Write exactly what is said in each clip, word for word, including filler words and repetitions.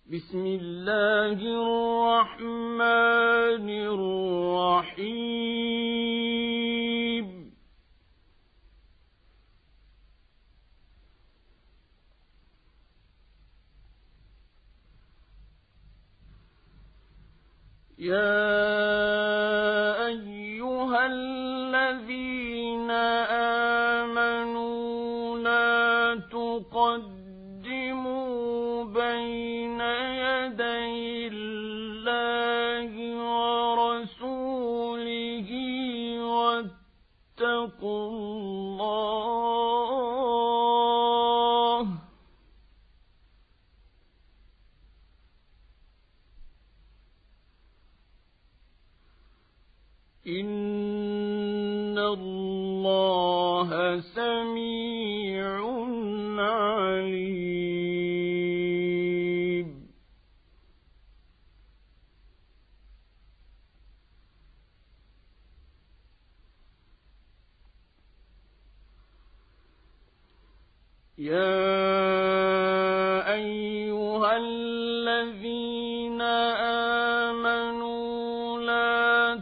بسم الله الرحمن الرحيم يا أيها الذين آمنوا لا تقدموا بين يدي الله ورسوله واتقوا الله إن الله سميع عليم يا أيها الذين آمنوا لا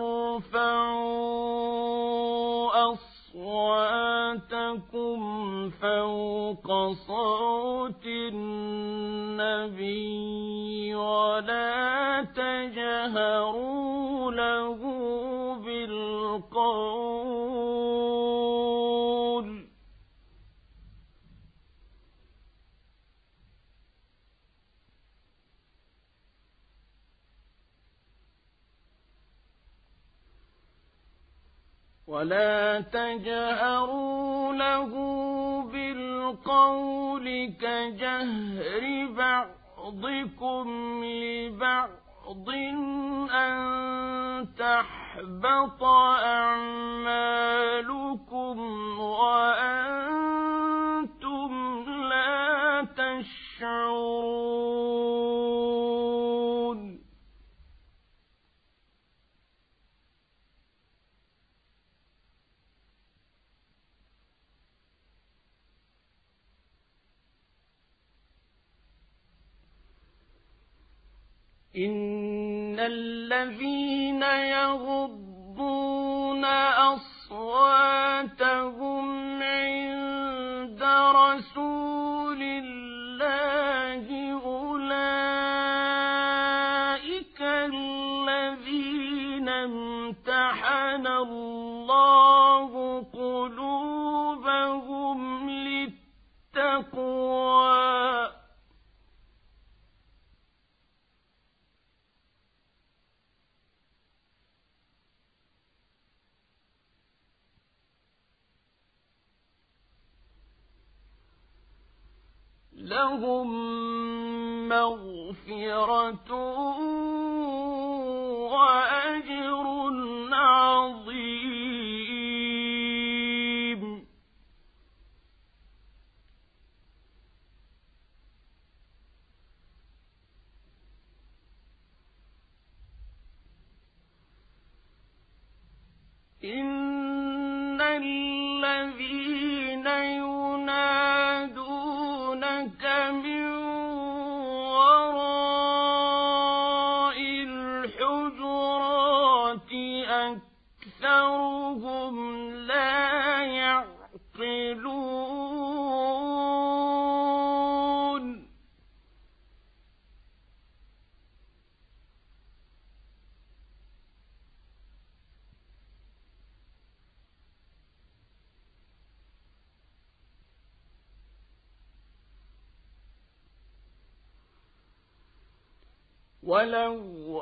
ترفعوا أصواتكم فوق صوت النبي ولا تجهروا له بالقول ولا تجهروا له بالقول كجهر بعضكم لبعض أن تحبط أعمالكم وأنتم لا تشعرون إن الذين يغضون أصواتهم عند رسول الله أولئك الذين امتحن الله قلوبهم للتقوى لهم مغفرة وأجر عظيم إن الذين ينادونك من وراء الحجرات أكثرهم لا يعقلون ولو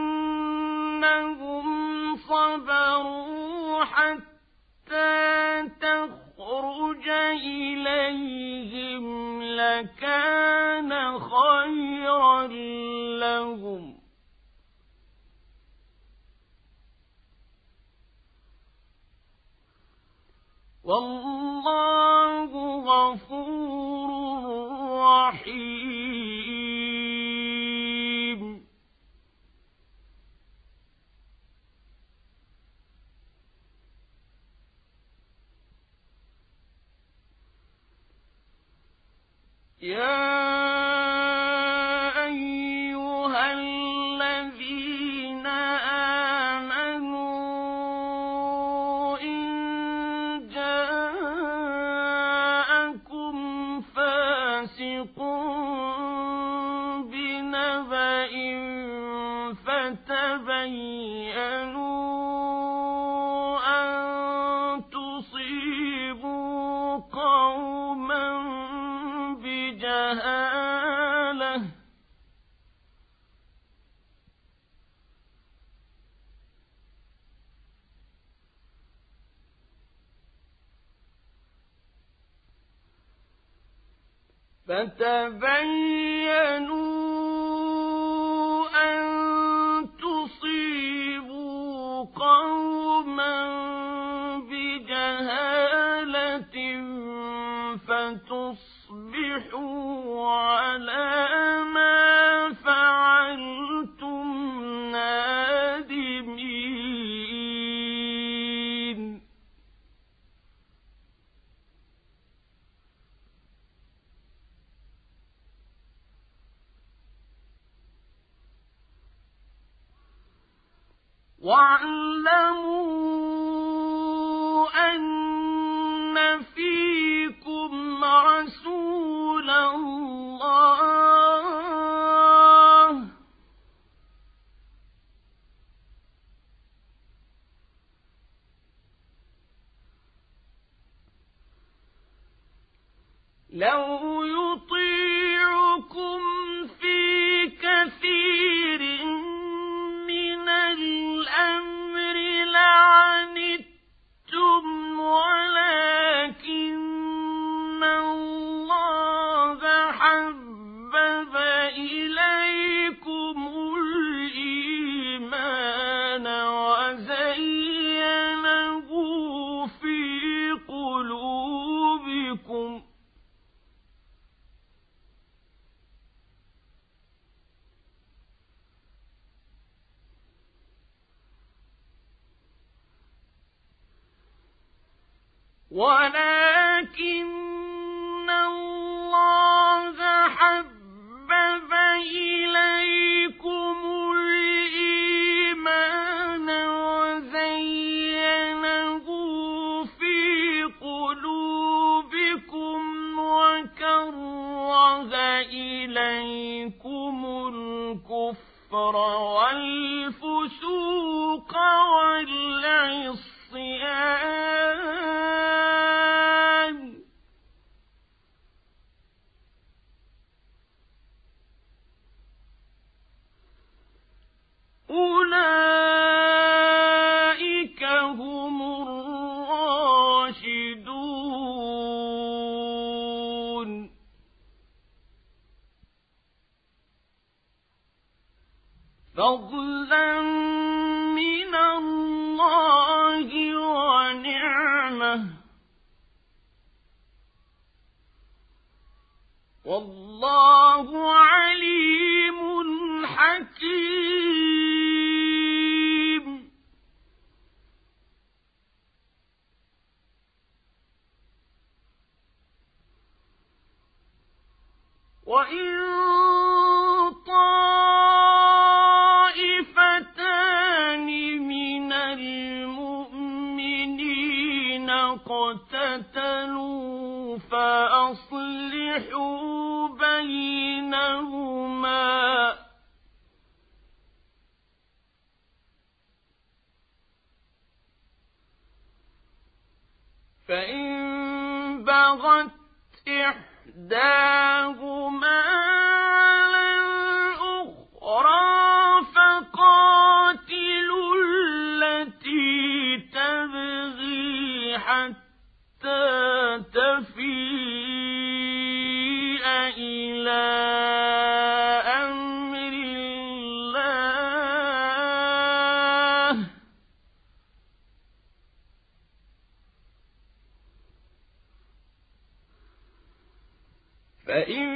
أنهم صبروا حتى تخرج إليهم لكان خيرا لهم والله غفور رحيم يا أن تصيبوا قوما بجهالة فتبينوا أن تصيبوا قوما بجهالة فتصبحوا على ما فعلتم نادمين واعلموا أن فيكم رسول الله لو يطيعكم في كثير من الأمر لعنتم ولكن الله حبب إليكم الإيمان وزينه في قلوبكم ولكن الله حبب إليكم الإيمان وزينه في قلوبكم وكره إليكم الكفر والفسوق والعصيان أولئك هم الراشدون فضلا من الله ونعمة والله عليم حكيم وإن طائفتان من المؤمنين اقتتلوا فأصلحوا بينهما فإن بغت إحداهما على الأخرى فقاتلوا التي تبغي حتى تفيء إلى أمر الله فإن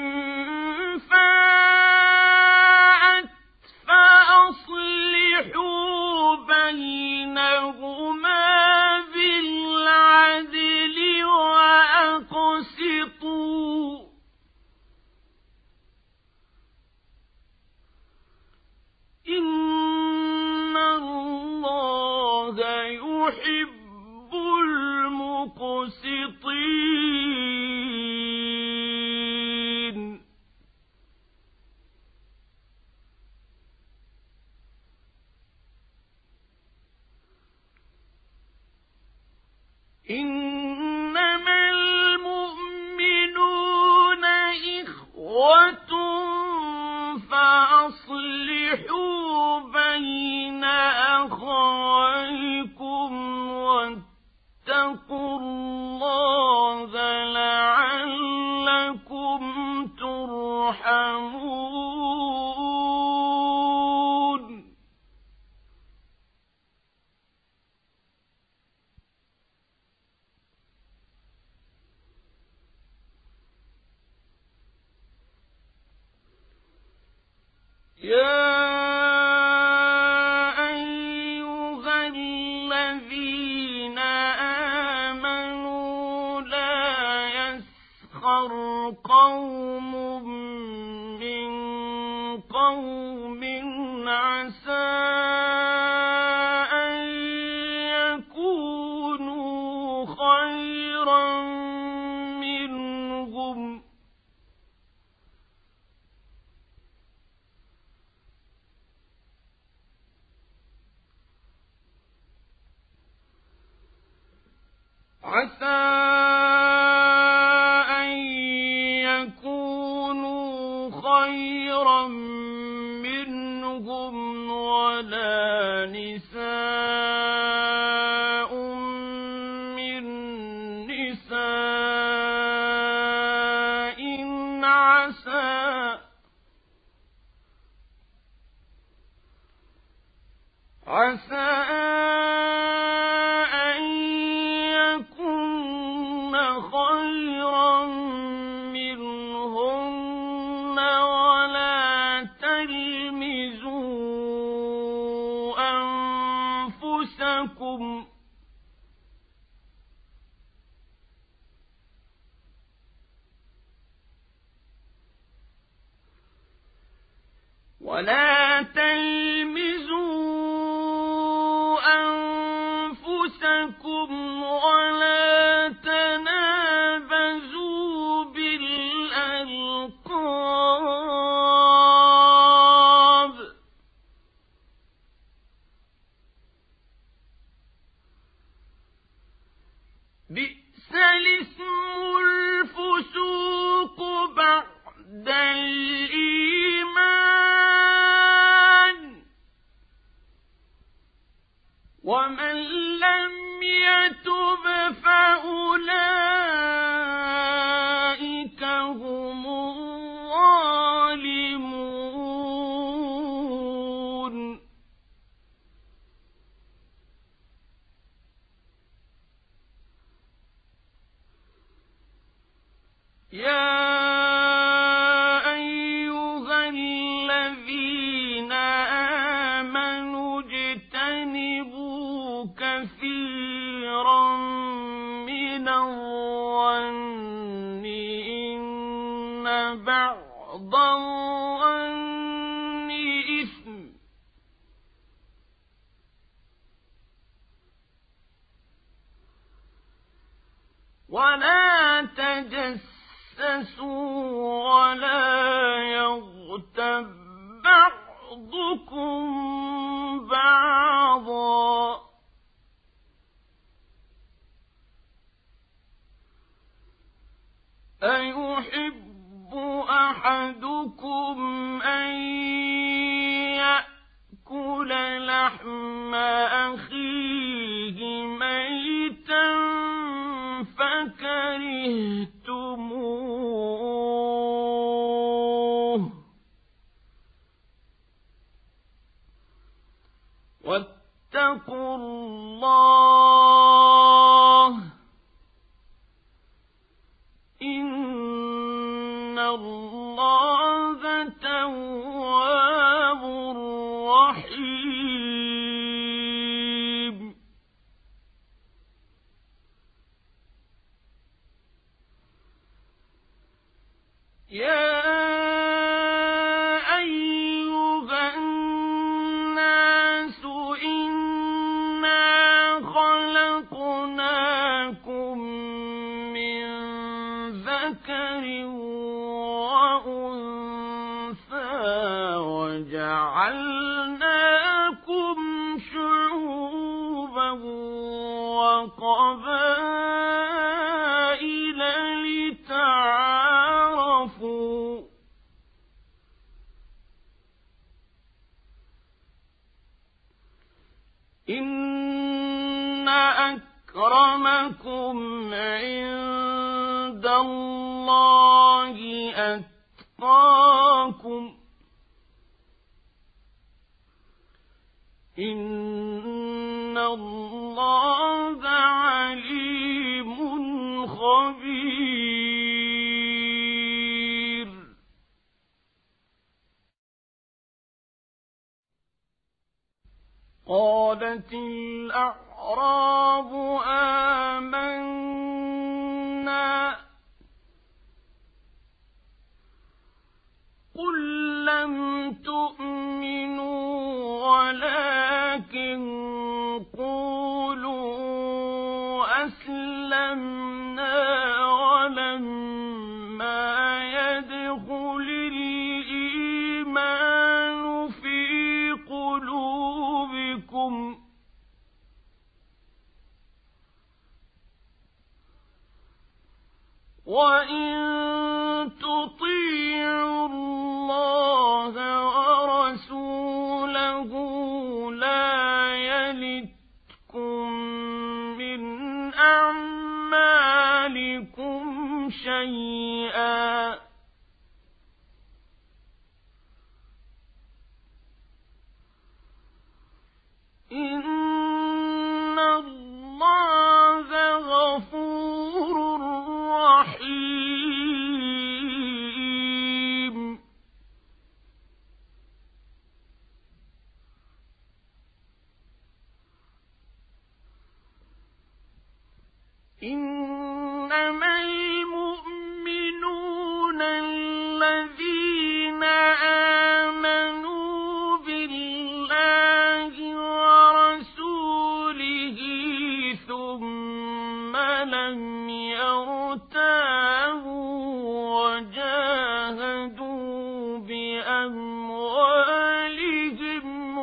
فاءت فأصلحوا بينهما بالعدل وأقسطوا إن الله يحب المقسطين إخوة فأصلحوا بين أخويكم واتقوا الله لعلكم ترحمون. يا أيها الذين آمنوا لا يسخر قوم من قوم عسى أن يكونوا خيرا منهم عسى أن يكونوا خيرا منهم ولا نساء من نساء عسى عسى خيرا منهن ولا تلمزوا أنفسكم ولا تلمزوا أنفسكم ولا تنابزوا بالألقاب بئس الاسم الفسوق بعد الإيمان ومن لم يتب فأولئك هم الظالمون. يا أيها الذين آمنوا اجتنبوا كثيرا من الظن إن بعض الظن إثم ولا تجسسوا ولا يغتب بعضكم بعضا أيحب أحدكم أن يأكل لحم أخيه ميتا فكرهتموه واتقوا الله إن الله تواب رحيم. يا أيها الناس إنا خلقناكم من ذكر وأنثى وجعلناكم شعوبا وقبائل لتعارفوا أكرمكم عند الله أتقاكم إن الله عليم خبير. قالت الأعراب آمنا قل لم تؤمنوا ولكن قولوا أسلمنا ولما يدخل الإيمان في قلوبكم وإن تطيعوا الله ورسوله لا يلتكم من أعمالكم شيئا إن الله غفور رحيم. إنما المؤمنون الذين آمنوا بالله ورسوله ثم لم يرتابوا وجاهدوا بأموالهم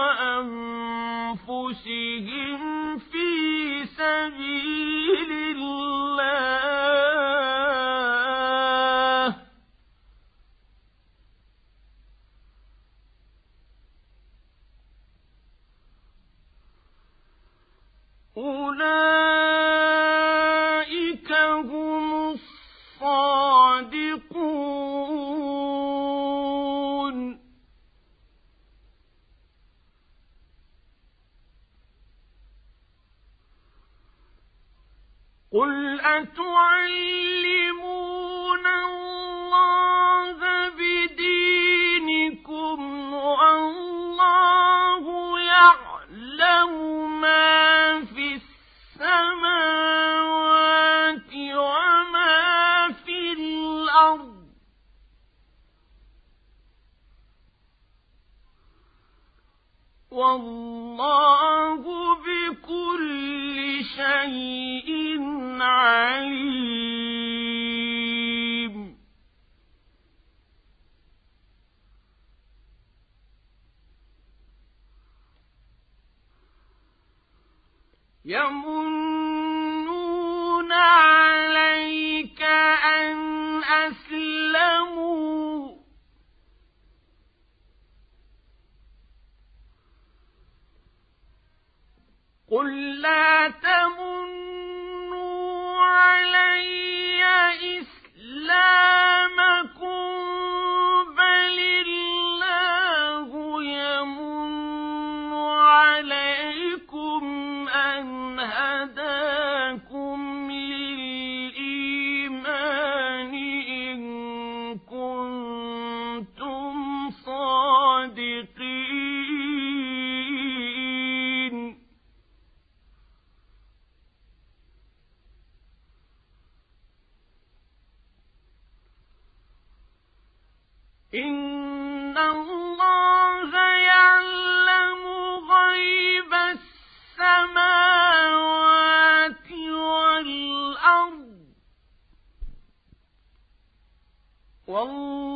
وأنفسهم في سبيل الله أولئك هم الصادقون. قل أتعلمون الله بدينكم والله يعلم ما في السماوات وما في الأرض والله بكل شيء عليم. يمنون عليك أن أسلموا قل لا تمنوا علي إسلامكم بل الله يمن عليكم أن هداكم للإيمان إن كنتم صادقين. إن الله يعلم غيب السماوات والأرض والله